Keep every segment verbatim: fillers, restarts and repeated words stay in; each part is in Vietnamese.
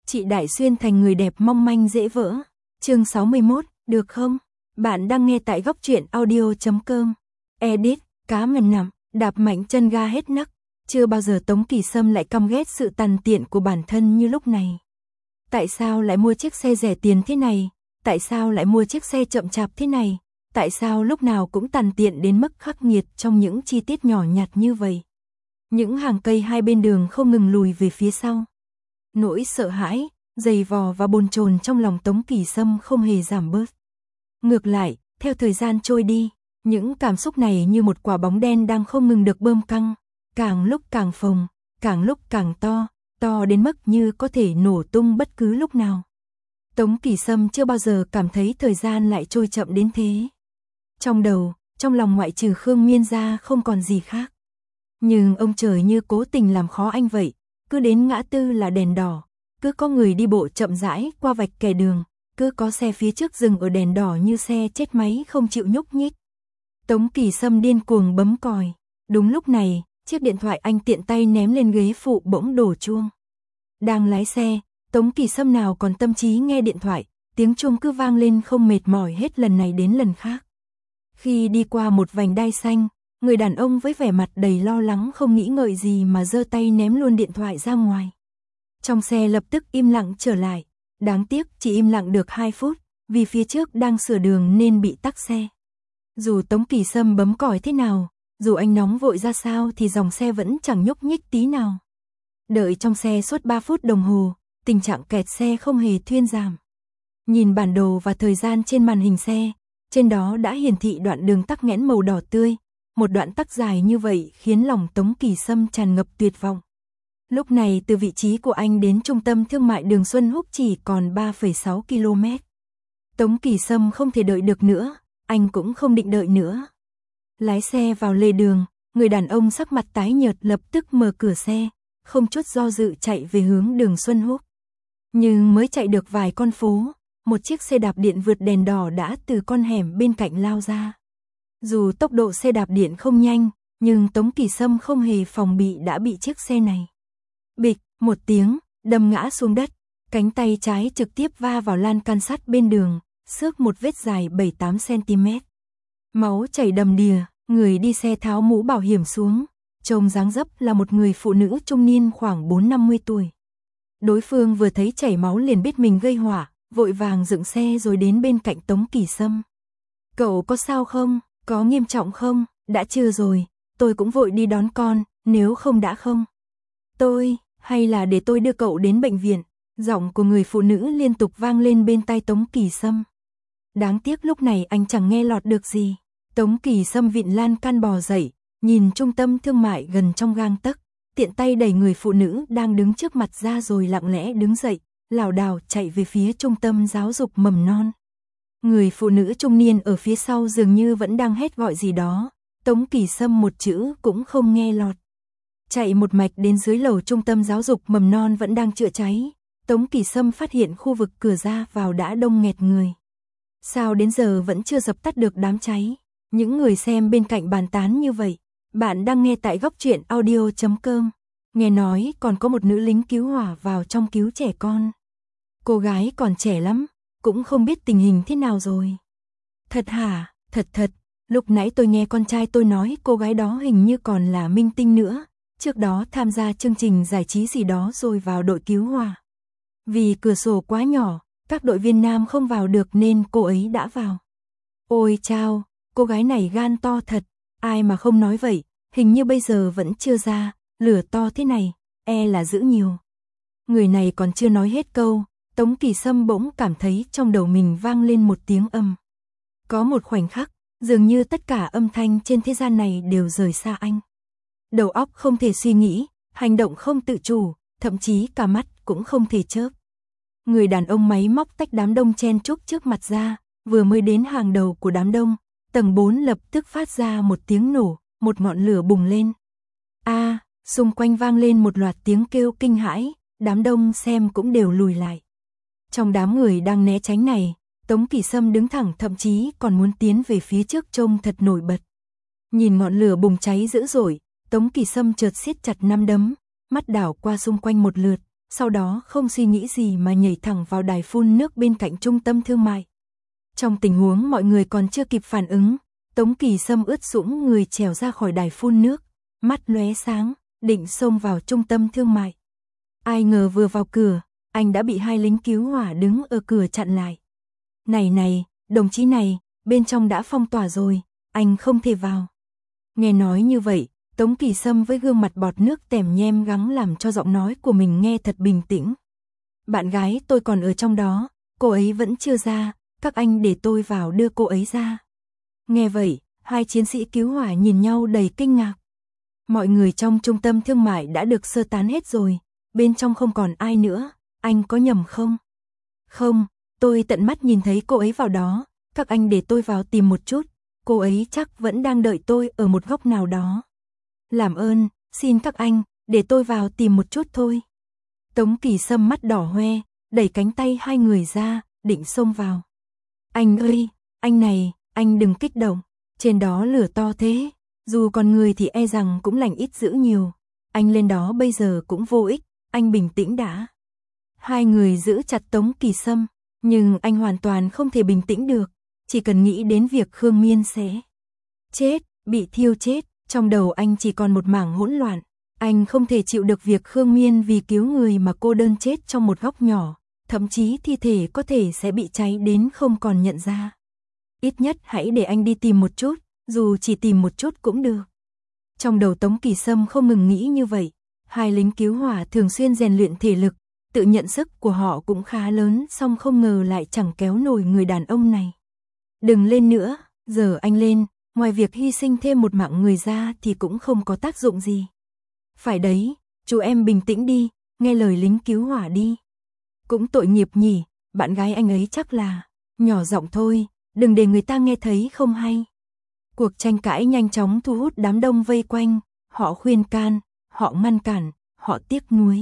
chị Đại Xuyên thành người đẹp mong manh dễ vỡ. Chương sáu mươi mốt, được không? Bạn đang nghe tại góc truyện audio chấm com. Edit, cá ngần nằm, đạp mạnh chân ga hết nấc. Chưa bao giờ Tống Kỳ Sâm lại căm ghét sự tàn tiện của bản thân như lúc này. Tại sao lại mua chiếc xe rẻ tiền thế này? Tại sao lại mua chiếc xe chậm chạp thế này? Tại sao lúc nào cũng tàn tiện đến mức khắc nghiệt trong những chi tiết nhỏ nhặt như vậy? Những hàng cây hai bên đường không ngừng lùi về phía sau. Nỗi sợ hãi, dày vò và bồn chồn trong lòng Tống Kỳ Sâm không hề giảm bớt. Ngược lại, theo thời gian trôi đi, những cảm xúc này như một quả bóng đen đang không ngừng được bơm căng, càng lúc càng phồng, càng lúc càng to, to đến mức như có thể nổ tung bất cứ lúc nào. Tống Kỳ Sâm chưa bao giờ cảm thấy thời gian lại trôi chậm đến thế. Trong đầu, trong lòng ngoại trừ Khương Miên ra không còn gì khác. Nhưng ông trời như cố tình làm khó anh vậy, cứ đến ngã tư là đèn đỏ, cứ có người đi bộ chậm rãi qua vạch kẻ đường, cứ có xe phía trước dừng ở đèn đỏ như xe chết máy không chịu nhúc nhích. Tống Kỳ Sâm điên cuồng bấm còi. Đúng lúc này, chiếc điện thoại anh tiện tay ném lên ghế phụ bỗng đổ chuông. Đang lái xe, Tống Kỳ Sâm nào còn tâm trí nghe điện thoại, tiếng chuông cứ vang lên không mệt mỏi hết lần này đến lần khác. Khi đi qua một vành đai xanh, người đàn ông với vẻ mặt đầy lo lắng không nghĩ ngợi gì mà giơ tay ném luôn điện thoại ra ngoài. Trong xe lập tức im lặng trở lại, đáng tiếc chỉ im lặng được hai phút, vì phía trước đang sửa đường nên bị tắc xe. Dù Tống Kỳ Sâm bấm còi thế nào, dù anh nóng vội ra sao thì dòng xe vẫn chẳng nhúc nhích tí nào. Đợi trong xe suốt ba phút đồng hồ, tình trạng kẹt xe không hề thuyên giảm. Nhìn bản đồ và thời gian trên màn hình xe, trên đó đã hiển thị đoạn đường tắc nghẽn màu đỏ tươi. Một đoạn tắc dài như vậy khiến lòng Tống Kỳ Sâm tràn ngập tuyệt vọng. Lúc này từ vị trí của anh đến trung tâm thương mại đường Xuân Húc chỉ còn ba phẩy sáu ki lô mét. Tống Kỳ Sâm không thể đợi được nữa, anh cũng không định đợi nữa. Lái xe vào lề đường, người đàn ông sắc mặt tái nhợt lập tức mở cửa xe, không chút do dự chạy về hướng đường Xuân Húc. Nhưng mới chạy được vài con phố, một chiếc xe đạp điện vượt đèn đỏ đã từ con hẻm bên cạnh lao ra. Dù tốc độ xe đạp điện không nhanh, nhưng Tống Kỳ Sâm không hề phòng bị đã bị chiếc xe này. Bịch, một tiếng, đâm ngã xuống đất, cánh tay trái trực tiếp va vào lan can sắt bên đường, xước một vết dài bảy tám xăng ti mét. Máu chảy đầm đìa, người đi xe tháo mũ bảo hiểm xuống, trông dáng dấp là một người phụ nữ trung niên khoảng bốn năm mươi tuổi. Đối phương vừa thấy chảy máu liền biết mình gây họa, vội vàng dựng xe rồi đến bên cạnh Tống Kỳ Sâm. Cậu có sao không? Có nghiêm trọng không? Đã chưa rồi, tôi cũng vội đi đón con, nếu không đã không. Tôi, hay là để tôi đưa cậu đến bệnh viện? Giọng của người phụ nữ liên tục vang lên bên tai Tống Kỳ Sâm. Đáng tiếc lúc này anh chẳng nghe lọt được gì. Tống Kỳ Sâm vịn lan can bò dậy, nhìn trung tâm thương mại gần trong gang tấc, tiện tay đẩy người phụ nữ đang đứng trước mặt ra rồi lặng lẽ đứng dậy, lảo đảo chạy về phía trung tâm giáo dục mầm non. Người phụ nữ trung niên ở phía sau dường như vẫn đang hét gọi gì đó, Tống Kỳ Sâm một chữ cũng không nghe lọt. Chạy một mạch đến dưới lầu trung tâm giáo dục mầm non vẫn đang chữa cháy, Tống Kỳ Sâm phát hiện khu vực cửa ra vào đã đông nghẹt người. Sao đến giờ vẫn chưa dập tắt được đám cháy? Những người xem bên cạnh bàn tán như vậy. Bạn đang nghe tại góc truyện audio chấm com. Nghe nói còn có một nữ lính cứu hỏa vào trong cứu trẻ con. Cô gái còn trẻ lắm, cũng không biết tình hình thế nào rồi. Thật hả? Thật thật, lúc nãy tôi nghe con trai tôi nói cô gái đó hình như còn là minh tinh nữa, trước đó tham gia chương trình giải trí gì đó rồi vào đội cứu hỏa. Vì cửa sổ quá nhỏ, các đội viên nam không vào được nên cô ấy đã vào. Ôi chao, cô gái này gan to thật, ai mà không nói vậy, hình như bây giờ vẫn chưa ra, lửa to thế này, e là giữ nhiều. Người này còn chưa nói hết câu, Tống Kỳ Sâm bỗng cảm thấy trong đầu mình vang lên một tiếng âm. Có một khoảnh khắc, dường như tất cả âm thanh trên thế gian này đều rời xa anh. Đầu óc không thể suy nghĩ, hành động không tự chủ, thậm chí cả mắt cũng không thể chớp. Người đàn ông máy móc tách đám đông chen chúc trước mặt ra, vừa mới đến hàng đầu của đám đông, tầng bốn lập tức phát ra một tiếng nổ, một ngọn lửa bùng lên. A, à, xung quanh vang lên một loạt tiếng kêu kinh hãi, đám đông xem cũng đều lùi lại. Trong đám người đang né tránh này, Tống Kỳ Sâm đứng thẳng thậm chí còn muốn tiến về phía trước trông thật nổi bật. Nhìn ngọn lửa bùng cháy dữ dội, Tống Kỳ Sâm chợt siết chặt nắm đấm, mắt đảo qua xung quanh một lượt, sau đó không suy nghĩ gì mà nhảy thẳng vào đài phun nước bên cạnh trung tâm thương mại. Trong tình huống mọi người còn chưa kịp phản ứng, Tống Kỳ Sâm ướt sũng người trèo ra khỏi đài phun nước, mắt lóe sáng, định xông vào trung tâm thương mại. Ai ngờ vừa vào cửa, anh đã bị hai lính cứu hỏa đứng ở cửa chặn lại. Này này, đồng chí này, bên trong đã phong tỏa rồi, anh không thể vào. Nghe nói như vậy, Tống Kỳ Sâm với gương mặt bọt nước tèm nhem gắng làm cho giọng nói của mình nghe thật bình tĩnh. Bạn gái tôi còn ở trong đó, cô ấy vẫn chưa ra, các anh để tôi vào đưa cô ấy ra. Nghe vậy, hai chiến sĩ cứu hỏa nhìn nhau đầy kinh ngạc. Mọi người trong trung tâm thương mại đã được sơ tán hết rồi, bên trong không còn ai nữa, anh có nhầm không? Không, tôi tận mắt nhìn thấy cô ấy vào đó, các anh để tôi vào tìm một chút, cô ấy chắc vẫn đang đợi tôi ở một góc nào đó. Làm ơn, xin các anh, để tôi vào tìm một chút thôi. Tống Kỳ Sâm mắt đỏ hoe, đẩy cánh tay hai người ra, định xông vào. Anh ơi, anh này, anh đừng kích động, trên đó lửa to thế, dù còn người thì e rằng cũng lành ít dữ nhiều. Anh lên đó bây giờ cũng vô ích, anh bình tĩnh đã. Hai người giữ chặt Tống Kỳ Sâm, nhưng anh hoàn toàn không thể bình tĩnh được, chỉ cần nghĩ đến việc Khương Miên sẽ chết, bị thiêu chết, trong đầu anh chỉ còn một mảng hỗn loạn. Anh không thể chịu được việc Khương Miên vì cứu người mà cô đơn chết trong một góc nhỏ, thậm chí thi thể có thể sẽ bị cháy đến không còn nhận ra. Ít nhất hãy để anh đi tìm một chút, dù chỉ tìm một chút cũng được. Trong đầu Tống Kỳ Sâm không ngừng nghĩ như vậy, hai lính cứu hỏa thường xuyên rèn luyện thể lực, tự nhận sức của họ cũng khá lớn, song không ngờ lại chẳng kéo nổi người đàn ông này. Đừng lên nữa, giờ anh lên, ngoài việc hy sinh thêm một mạng người ra thì cũng không có tác dụng gì. Phải đấy, chú em bình tĩnh đi, nghe lời lính cứu hỏa đi. Cũng tội nghiệp nhỉ, bạn gái anh ấy chắc là, nhỏ giọng thôi, đừng để người ta nghe thấy không hay. Cuộc tranh cãi nhanh chóng thu hút đám đông vây quanh, họ khuyên can, họ ngăn cản, họ tiếc nuối.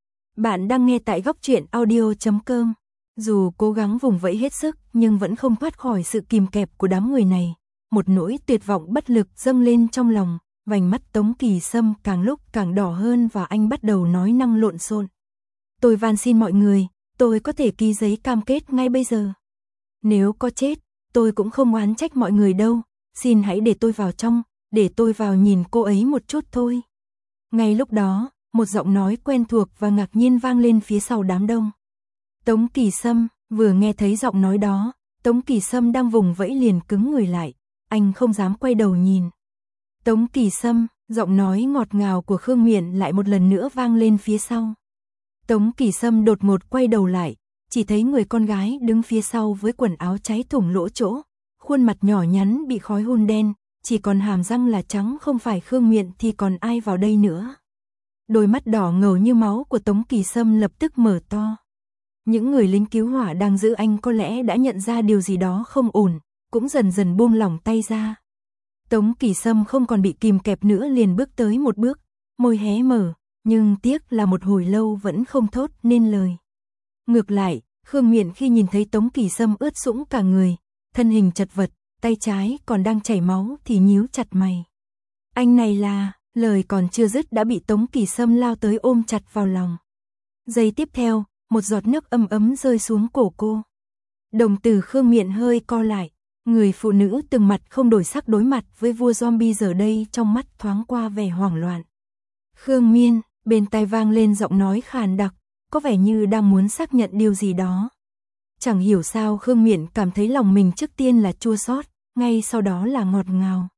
Bạn đang nghe tại góc truyện audio chấm com. Dù cố gắng vùng vẫy hết sức nhưng vẫn không thoát khỏi sự kìm kẹp của đám người này. Một nỗi tuyệt vọng bất lực dâng lên trong lòng, vành mắt Tống Kỳ Sâm càng lúc càng đỏ hơn và anh bắt đầu nói năng lộn xộn. Tôi van xin mọi người, tôi có thể ký giấy cam kết ngay bây giờ. Nếu có chết, tôi cũng không oán trách mọi người đâu, xin hãy để tôi vào trong, để tôi vào nhìn cô ấy một chút thôi. Ngay lúc đó, một giọng nói quen thuộc và ngạc nhiên vang lên phía sau đám đông. Tống Kỳ Sâm, vừa nghe thấy giọng nói đó, Tống Kỳ Sâm đang vùng vẫy liền cứng người lại, anh không dám quay đầu nhìn. Tống Kỳ Sâm, giọng nói ngọt ngào của Khương Miện lại một lần nữa vang lên phía sau. Tống Kỳ Sâm đột ngột quay đầu lại, chỉ thấy người con gái đứng phía sau với quần áo cháy thủng lỗ chỗ, khuôn mặt nhỏ nhắn bị khói hun đen, chỉ còn hàm răng là trắng, không phải Khương Miện thì còn ai vào đây nữa. Đôi mắt đỏ ngầu như máu của Tống Kỳ Sâm lập tức mở to. Những người lính cứu hỏa đang giữ anh có lẽ đã nhận ra điều gì đó không ổn, cũng dần dần buông lỏng tay ra. Tống Kỳ Sâm không còn bị kìm kẹp nữa, liền bước tới một bước, môi hé mở, nhưng tiếc là một hồi lâu vẫn không thốt nên lời. Ngược lại, Khương Miện khi nhìn thấy Tống Kỳ Sâm ướt sũng cả người, thân hình chật vật, tay trái còn đang chảy máu thì nhíu chặt mày. Anh này là, lời còn chưa dứt đã bị Tống Kỳ Sâm lao tới ôm chặt vào lòng. Giây tiếp theo, một giọt nước ấm ấm rơi xuống cổ cô. Đồng tử Khương Miện hơi co lại, người phụ nữ từng mặt không đổi sắc đối mặt với vua zombie giờ đây trong mắt thoáng qua vẻ hoảng loạn. Khương Miên, bên tai vang lên giọng nói khàn đặc, có vẻ như đang muốn xác nhận điều gì đó. Chẳng hiểu sao Khương Miện cảm thấy lòng mình trước tiên là chua xót, ngay sau đó là ngọt ngào.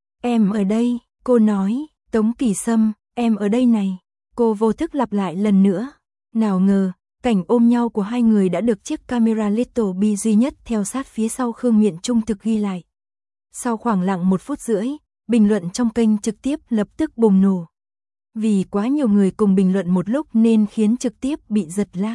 Em ở đây, cô nói, Tống Kỳ Sâm, em ở đây này. Cô vô thức lặp lại lần nữa. Nào ngờ, cảnh ôm nhau của hai người đã được chiếc camera Little Bee duy nhất theo sát phía sau Khương Miện trung thực ghi lại. Sau khoảng lặng một phút rưỡi, bình luận trong kênh trực tiếp lập tức bùng nổ. Vì quá nhiều người cùng bình luận một lúc nên khiến trực tiếp bị giật lag.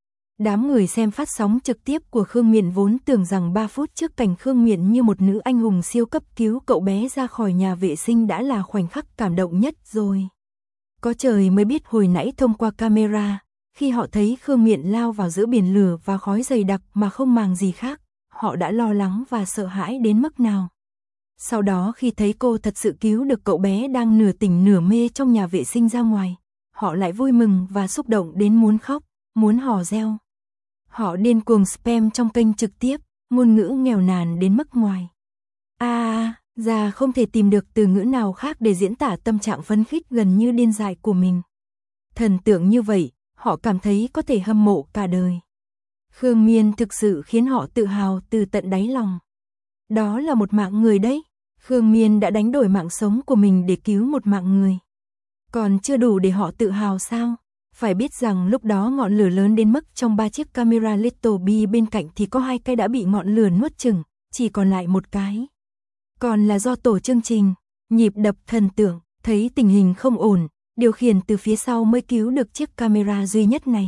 Đám người xem phát sóng trực tiếp của Khương Miện vốn tưởng rằng ba phút trước cảnh Khương Miện như một nữ anh hùng siêu cấp cứu cậu bé ra khỏi nhà vệ sinh đã là khoảnh khắc cảm động nhất rồi. Có trời mới biết hồi nãy thông qua camera, khi họ thấy Khương Miện lao vào giữa biển lửa và khói dày đặc mà không màng gì khác, họ đã lo lắng và sợ hãi đến mức nào. Sau đó khi thấy cô thật sự cứu được cậu bé đang nửa tỉnh nửa mê trong nhà vệ sinh ra ngoài, họ lại vui mừng và xúc động đến muốn khóc, muốn hò reo. Họ điên cuồng spam trong kênh trực tiếp, ngôn ngữ nghèo nàn đến mức ngoài. À, ra không thể tìm được từ ngữ nào khác để diễn tả tâm trạng phấn khích gần như điên dại của mình. Thần tượng như vậy, họ cảm thấy có thể hâm mộ cả đời. Khương Miên thực sự khiến họ tự hào từ tận đáy lòng. Đó là một mạng người đấy. Khương Miên đã đánh đổi mạng sống của mình để cứu một mạng người. Còn chưa đủ để họ tự hào sao? Phải biết rằng lúc đó ngọn lửa lớn đến mức trong ba chiếc camera Little Bee bên cạnh thì có hai cái đã bị ngọn lửa nuốt chửng, chỉ còn lại một cái. Còn là do tổ chương trình, nhịp đập thần tượng, thấy tình hình không ổn, điều khiển từ phía sau mới cứu được chiếc camera duy nhất này.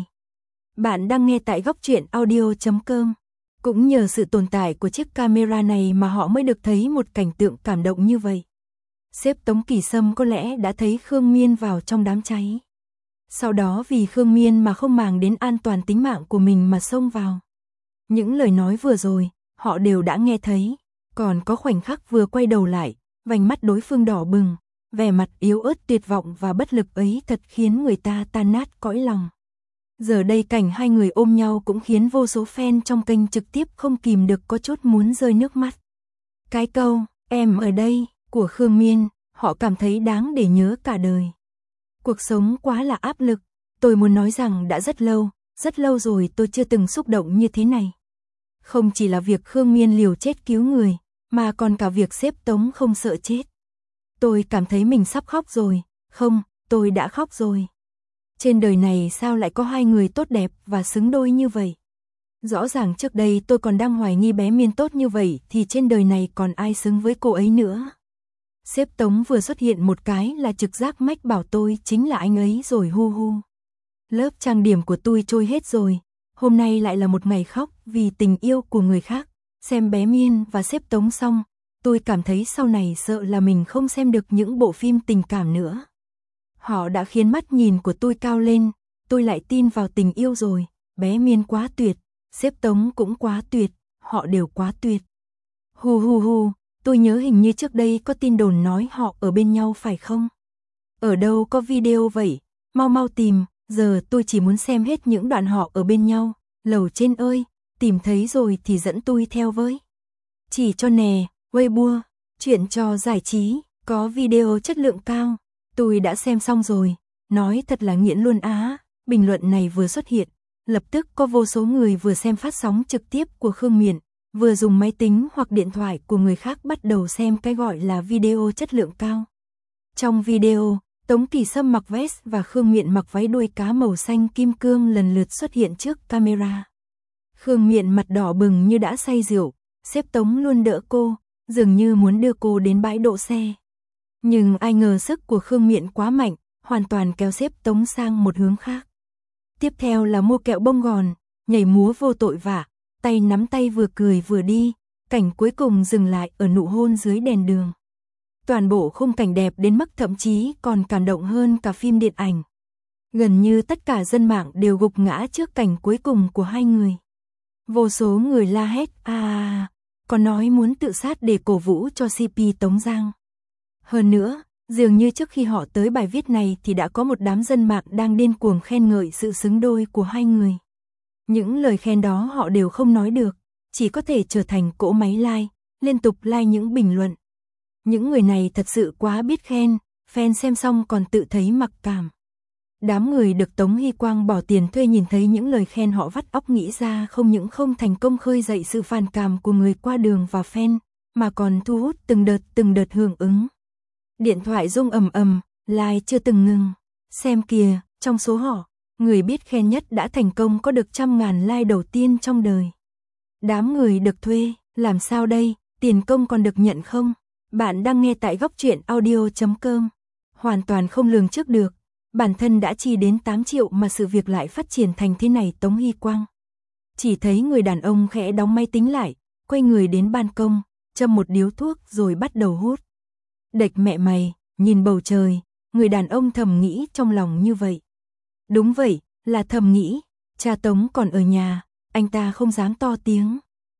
Bạn đang nghe tại góc truyện audio chấm com. Cũng nhờ sự tồn tại của chiếc camera này mà họ mới được thấy một cảnh tượng cảm động như vậy. Sếp Tống Kỳ Sâm có lẽ đã thấy Khương Miên vào trong đám cháy. Sau đó vì Khương Miên mà không màng đến an toàn tính mạng của mình mà xông vào. Những lời nói vừa rồi, họ đều đã nghe thấy. Còn có khoảnh khắc vừa quay đầu lại, vành mắt đối phương đỏ bừng, vẻ mặt yếu ớt tuyệt vọng và bất lực ấy thật khiến người ta tan nát cõi lòng. Giờ đây cảnh hai người ôm nhau cũng khiến vô số fan trong kênh trực tiếp không kìm được có chút muốn rơi nước mắt. Cái câu, em ở đây, của Khương Miên, họ cảm thấy đáng để nhớ cả đời. Cuộc sống quá là áp lực, tôi muốn nói rằng đã rất lâu, rất lâu rồi tôi chưa từng xúc động như thế này. Không chỉ là việc Khương Miên liều chết cứu người, mà còn cả việc sếp Tống không sợ chết. Tôi cảm thấy mình sắp khóc rồi, không, tôi đã khóc rồi. Trên đời này sao lại có hai người tốt đẹp và xứng đôi như vậy? Rõ ràng trước đây tôi còn đang hoài nghi bé Miên tốt như vậy thì trên đời này còn ai xứng với cô ấy nữa. Sếp Tống vừa xuất hiện một cái là trực giác mách bảo tôi chính là anh ấy rồi hu hu. Lớp trang điểm của tôi trôi hết rồi, hôm nay lại là một ngày khóc vì tình yêu của người khác. Xem bé Miên và sếp Tống xong, tôi cảm thấy sau này sợ là mình không xem được những bộ phim tình cảm nữa. Họ đã khiến mắt nhìn của tôi cao lên, tôi lại tin vào tình yêu rồi, bé Miên quá tuyệt, sếp Tống cũng quá tuyệt, họ đều quá tuyệt. Hu hu hu, tôi nhớ hình như trước đây có tin đồn nói họ ở bên nhau phải không? Ở đâu có video vậy, mau mau tìm, giờ tôi chỉ muốn xem hết những đoạn họ ở bên nhau, lầu trên ơi, tìm thấy rồi thì dẫn tôi theo với. Chỉ cho nè, Weibo, chuyện cho giải trí, có video chất lượng cao. Tôi đã xem xong rồi, nói thật là nghiện luôn á. Bình luận này vừa xuất hiện, lập tức có vô số người vừa xem phát sóng trực tiếp của Khương Miện, vừa dùng máy tính hoặc điện thoại của người khác bắt đầu xem cái gọi là video chất lượng cao. Trong video, Tống Kỳ Sâm mặc vest và Khương Miện mặc váy đuôi cá màu xanh kim cương lần lượt xuất hiện trước camera. Khương Miện mặt đỏ bừng như đã say rượu, sếp Tống luôn đỡ cô, dường như muốn đưa cô đến bãi đỗ xe. Nhưng ai ngờ sức của Khương Miện quá mạnh, hoàn toàn kéo sếp Tống sang một hướng khác. Tiếp theo là mua kẹo bông gòn, nhảy múa vô tội vạ, tay nắm tay vừa cười vừa đi, cảnh cuối cùng dừng lại ở nụ hôn dưới đèn đường. Toàn bộ khung cảnh đẹp đến mức thậm chí còn cảm động hơn cả phim điện ảnh. Gần như tất cả dân mạng đều gục ngã trước cảnh cuối cùng của hai người. Vô số người la hét à, còn nói muốn tự sát để cổ vũ cho xê pê Tống Giang. Hơn nữa, dường như trước khi họ tới bài viết này thì đã có một đám dân mạng đang điên cuồng khen ngợi sự xứng đôi của hai người. Những lời khen đó họ đều không nói được, chỉ có thể trở thành cỗ máy like, liên tục like những bình luận. Những người này thật sự quá biết khen, fan xem xong còn tự thấy mặc cảm. Đám người được Tống Hy Quang bỏ tiền thuê nhìn thấy những lời khen họ vắt óc nghĩ ra không những không thành công khơi dậy sự phản cảm của người qua đường và fan, mà còn thu hút từng đợt từng đợt hưởng ứng. Điện thoại rung ầm ầm, like chưa từng ngừng. Xem kìa, trong số họ, người biết khen nhất đã thành công có được trăm ngàn like đầu tiên trong đời. Đám người được thuê, làm sao đây, tiền công còn được nhận không? Bạn đang nghe tại góc truyện audio chấm com. Hoàn toàn không lường trước được, bản thân đã chi đến tám triệu mà sự việc lại phát triển thành thế này. Tống Hy Quang chỉ thấy người đàn ông khẽ đóng máy tính lại, quay người đến ban công, châm một điếu thuốc rồi bắt đầu hút. Đệch mẹ mày, nhìn bầu trời, người đàn ông thầm nghĩ trong lòng như vậy. Đúng vậy, là thầm nghĩ, cha Tống còn ở nhà, anh ta không dám to tiếng.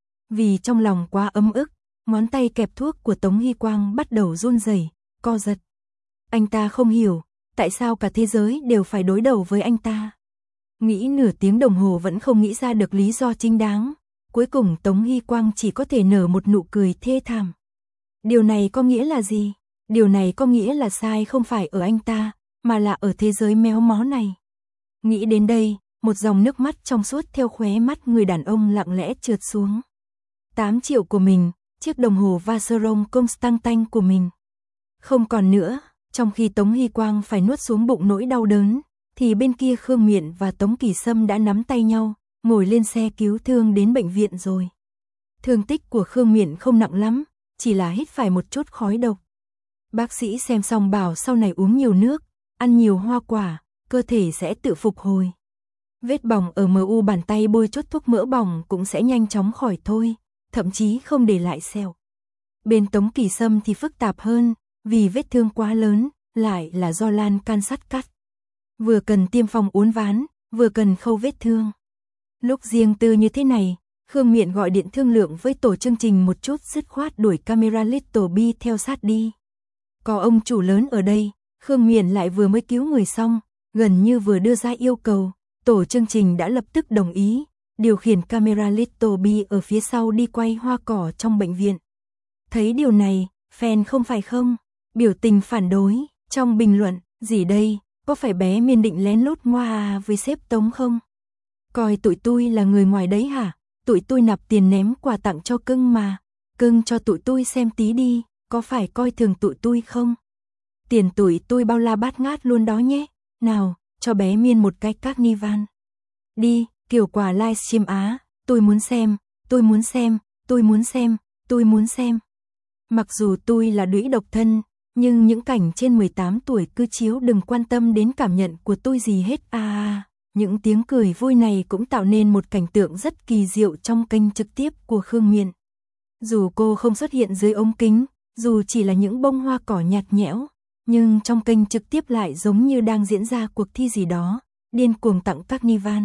Vì trong lòng quá ấm ức, ngón tay kẹp thuốc của Tống Hy Quang bắt đầu run rẩy, co giật. Anh ta không hiểu, tại sao cả thế giới đều phải đối đầu với anh ta? Nghĩ nửa tiếng đồng hồ vẫn không nghĩ ra được lý do chính đáng. Cuối cùng Tống Hy Quang chỉ có thể nở một nụ cười thê thảm. Điều này có nghĩa là gì? Điều này có nghĩa là sai không phải ở anh ta, mà là ở thế giới méo mó này. Nghĩ đến đây, một dòng nước mắt trong suốt theo khóe mắt người đàn ông lặng lẽ trượt xuống. tám triệu của mình, chiếc đồng hồ Vacheron Constantin của mình. Không còn nữa, trong khi Tống Hy Quang phải nuốt xuống bụng nỗi đau đớn, thì bên kia Khương Miện và Tống Kỳ Sâm đã nắm tay nhau, ngồi lên xe cứu thương đến bệnh viện rồi. Thương tích của Khương Miện không nặng lắm, chỉ là hít phải một chút khói độc. Bác sĩ xem xong bảo sau này uống nhiều nước, ăn nhiều hoa quả, cơ thể sẽ tự phục hồi. Vết bỏng ở em u bàn tay bôi chút thuốc mỡ bỏng cũng sẽ nhanh chóng khỏi thôi, thậm chí không để lại sẹo. Bên Tống Kỳ Sâm thì phức tạp hơn, vì vết thương quá lớn, lại là do lan can sắt cắt. Vừa cần tiêm phòng uốn ván, vừa cần khâu vết thương. Lúc riêng tư như thế này, Khương Miện gọi điện thương lượng với tổ chương trình một chút, dứt khoát đuổi camera Little B theo sát đi. Có ông chủ lớn ở đây, Khương Miện lại vừa mới cứu người xong, gần như vừa đưa ra yêu cầu, tổ chương trình đã lập tức đồng ý, điều khiển camera Little B ở phía sau đi quay hoa cỏ trong bệnh viện. Thấy điều này, fan không phải không, biểu tình phản đối, trong bình luận, gì đây, có phải bé Miên định lén lút ngoa với sếp Tống không? Coi tụi tôi là người ngoài đấy hả? Tụi tôi nạp tiền ném quà tặng cho cưng mà, cưng cho tụi tôi xem tí đi, có phải coi thường tụi tôi không? Tiền tụi tôi bao la bát ngát luôn đó nhé, nào, cho bé Miên một cái carnival. Đi, kiểu quà livestream Á, tôi muốn xem, tôi muốn xem, tôi muốn xem, tôi muốn xem. Mặc dù tôi là đũy độc thân, nhưng những cảnh trên mười tám tuổi cứ chiếu đừng quan tâm đến cảm nhận của tôi gì hết à, à. Những tiếng cười vui này cũng tạo nên một cảnh tượng rất kỳ diệu trong kênh trực tiếp của Khương Miện. Dù cô không xuất hiện dưới ống kính, dù chỉ là những bông hoa cỏ nhạt nhẽo, nhưng trong kênh trực tiếp lại giống như đang diễn ra cuộc thi gì đó, điên cuồng tặng carnival.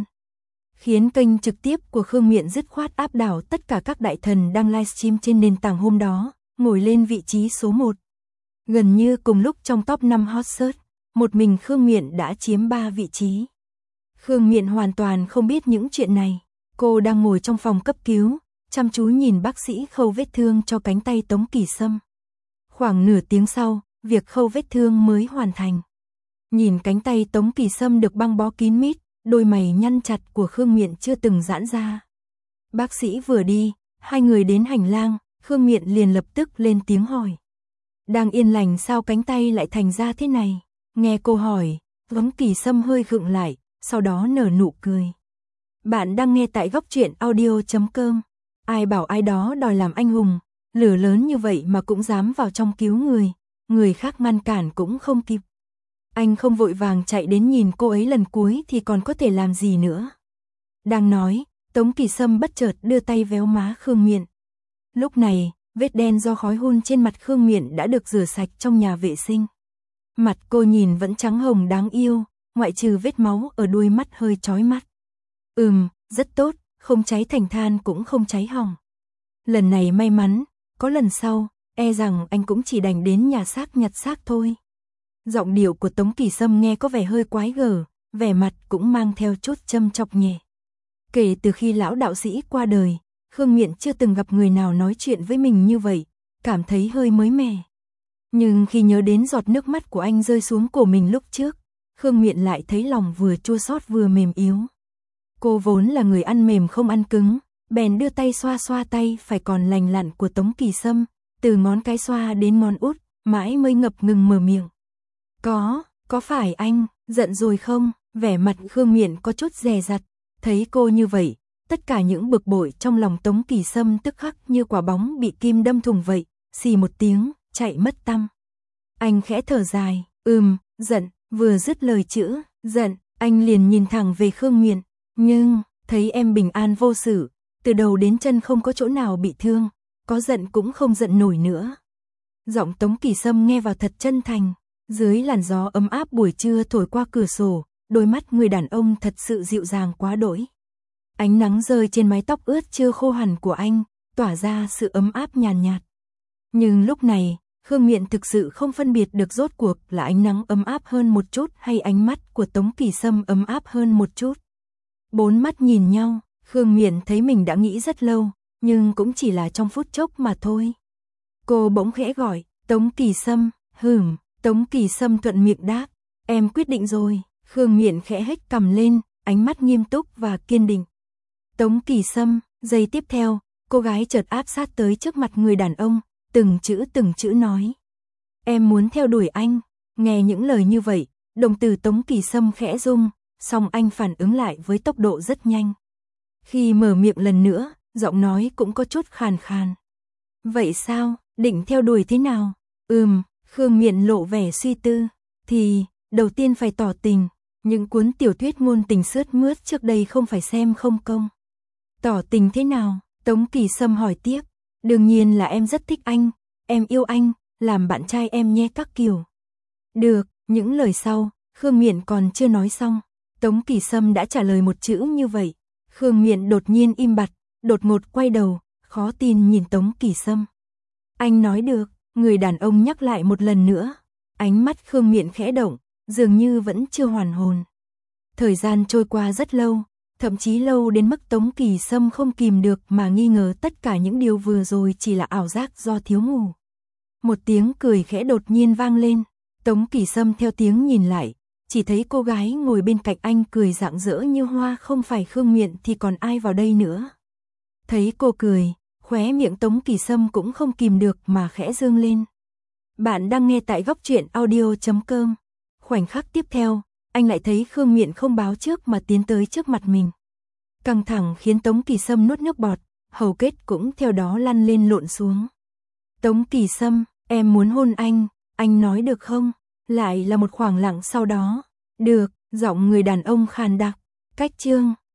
Khiến kênh trực tiếp của Khương Miện dứt khoát áp đảo tất cả các đại thần đang livestream trên nền tảng hôm đó, ngồi lên vị trí số một. Gần như cùng lúc trong top năm hot search, một mình Khương Miện đã chiếm ba vị trí. Khương Miện hoàn toàn không biết những chuyện này, cô đang ngồi trong phòng cấp cứu, chăm chú nhìn bác sĩ khâu vết thương cho cánh tay Tống Kỳ Sâm. Khoảng nửa tiếng sau, việc khâu vết thương mới hoàn thành. Nhìn cánh tay Tống Kỳ Sâm được băng bó kín mít, đôi mày nhăn chặt của Khương Miện chưa từng giãn ra. Bác sĩ vừa đi, hai người đến hành lang, Khương Miện liền lập tức lên tiếng hỏi. Đang yên lành sao cánh tay lại thành ra thế này? Nghe cô hỏi, Tống Kỳ Sâm hơi khựng lại, sau đó nở nụ cười. Bạn đang nghe tại góc truyện audio chấm com. Ai bảo ai đó đòi làm anh hùng, lửa lớn như vậy mà cũng dám vào trong cứu người, người khác ngăn cản cũng không kịp. Anh không vội vàng chạy đến nhìn cô ấy lần cuối thì còn có thể làm gì nữa. Đang nói, Tống Kỳ Sâm bất chợt đưa tay véo má Khương Miện. Lúc này, vết đen do khói hun trên mặt Khương Miện đã được rửa sạch trong nhà vệ sinh. Mặt cô nhìn vẫn trắng hồng đáng yêu, ngoại trừ vết máu ở đuôi mắt hơi chói mắt. Ừm, rất tốt, không cháy thành than cũng không cháy hỏng. Lần này may mắn, có lần sau, e rằng anh cũng chỉ đành đến nhà xác nhặt xác thôi. Giọng điệu của Tống Kỳ Sâm nghe có vẻ hơi quái gở, vẻ mặt cũng mang theo chút châm chọc nhẹ. Kể từ khi lão đạo sĩ qua đời, Khương Miện chưa từng gặp người nào nói chuyện với mình như vậy, cảm thấy hơi mới mẻ. Nhưng khi nhớ đến giọt nước mắt của anh rơi xuống cổ mình lúc trước, Khương Miện lại thấy lòng vừa chua xót vừa mềm yếu. Cô vốn là người ăn mềm không ăn cứng, bèn đưa tay xoa xoa tay phải còn lành lặn của Tống Kỳ Sâm, từ ngón cái xoa đến ngón út, mãi mới ngập ngừng mở miệng. Có, có phải anh, giận rồi không? Vẻ mặt Khương Miện có chút dè dặt, thấy cô như vậy, tất cả những bực bội trong lòng Tống Kỳ Sâm tức khắc như quả bóng bị kim đâm thủng vậy, xì một tiếng, chạy mất tăm. Anh khẽ thở dài, ừm, giận, vừa dứt lời chữ, giận, anh liền nhìn thẳng về Khương Miện, nhưng, thấy em bình an vô sự, từ đầu đến chân không có chỗ nào bị thương, có giận cũng không giận nổi nữa. Giọng Tống Kỳ Sâm nghe vào thật chân thành, dưới làn gió ấm áp buổi trưa thổi qua cửa sổ, đôi mắt người đàn ông thật sự dịu dàng quá đỗi. Ánh nắng rơi trên mái tóc ướt chưa khô hẳn của anh, tỏa ra sự ấm áp nhàn nhạt, nhạt. Nhưng lúc này, Khương Miện thực sự không phân biệt được rốt cuộc là ánh nắng ấm áp hơn một chút hay ánh mắt của Tống Kỳ Sâm ấm áp hơn một chút. Bốn mắt nhìn nhau, Khương Miện thấy mình đã nghĩ rất lâu, nhưng cũng chỉ là trong phút chốc mà thôi. Cô bỗng khẽ gọi, Tống Kỳ Sâm, hửm, Tống Kỳ Sâm thuận miệng đáp, em quyết định rồi. Khương Miện khẽ hếch cằm lên, ánh mắt nghiêm túc và kiên định. Tống Kỳ Sâm, giây tiếp theo, cô gái chợt áp sát tới trước mặt người đàn ông, từng chữ từng chữ nói. Em muốn theo đuổi anh. Nghe những lời như vậy, đồng tử Tống Kỳ Sâm khẽ rung, song anh phản ứng lại với tốc độ rất nhanh. Khi mở miệng lần nữa, giọng nói cũng có chút khàn khàn. Vậy sao, định theo đuổi thế nào? Ừm, Khương Miện lộ vẻ suy tư. Thì, đầu tiên phải tỏ tình. Những cuốn tiểu thuyết ngôn tình sướt mướt trước đây không phải xem không công. Tỏ tình thế nào? Tống Kỳ Sâm hỏi tiếp. Đương nhiên là em rất thích anh, em yêu anh, làm bạn trai em nhé các kiểu. Được, những lời sau, Khương Miện còn chưa nói xong. Tống Kỳ Sâm đã trả lời một chữ như vậy. Khương Miện đột nhiên im bặt, đột ngột quay đầu, khó tin nhìn Tống Kỳ Sâm. Anh nói được, người đàn ông nhắc lại một lần nữa. Ánh mắt Khương Miện khẽ động, dường như vẫn chưa hoàn hồn. Thời gian trôi qua rất lâu, thậm chí lâu đến mức Tống Kỳ Sâm không kìm được mà nghi ngờ tất cả những điều vừa rồi chỉ là ảo giác do thiếu ngủ. Một tiếng cười khẽ đột nhiên vang lên, Tống Kỳ Sâm theo tiếng nhìn lại, chỉ thấy cô gái ngồi bên cạnh anh cười rạng rỡ như hoa, không phải Khương Miện thì còn ai vào đây nữa. Thấy cô cười, khóe miệng Tống Kỳ Sâm cũng không kìm được mà khẽ dương lên. Bạn đang nghe tại góc truyện audio chấm com. Khoảnh khắc tiếp theo, anh lại thấy Khương Miện không báo trước mà tiến tới trước mặt mình. Căng thẳng khiến Tống Kỳ Sâm nuốt nước bọt, hầu kết cũng theo đó lăn lên lộn xuống. Tống Kỳ Sâm, em muốn hôn anh, anh nói được không? Lại là một khoảng lặng sau đó. Được, giọng người đàn ông khàn đặc. Cách chương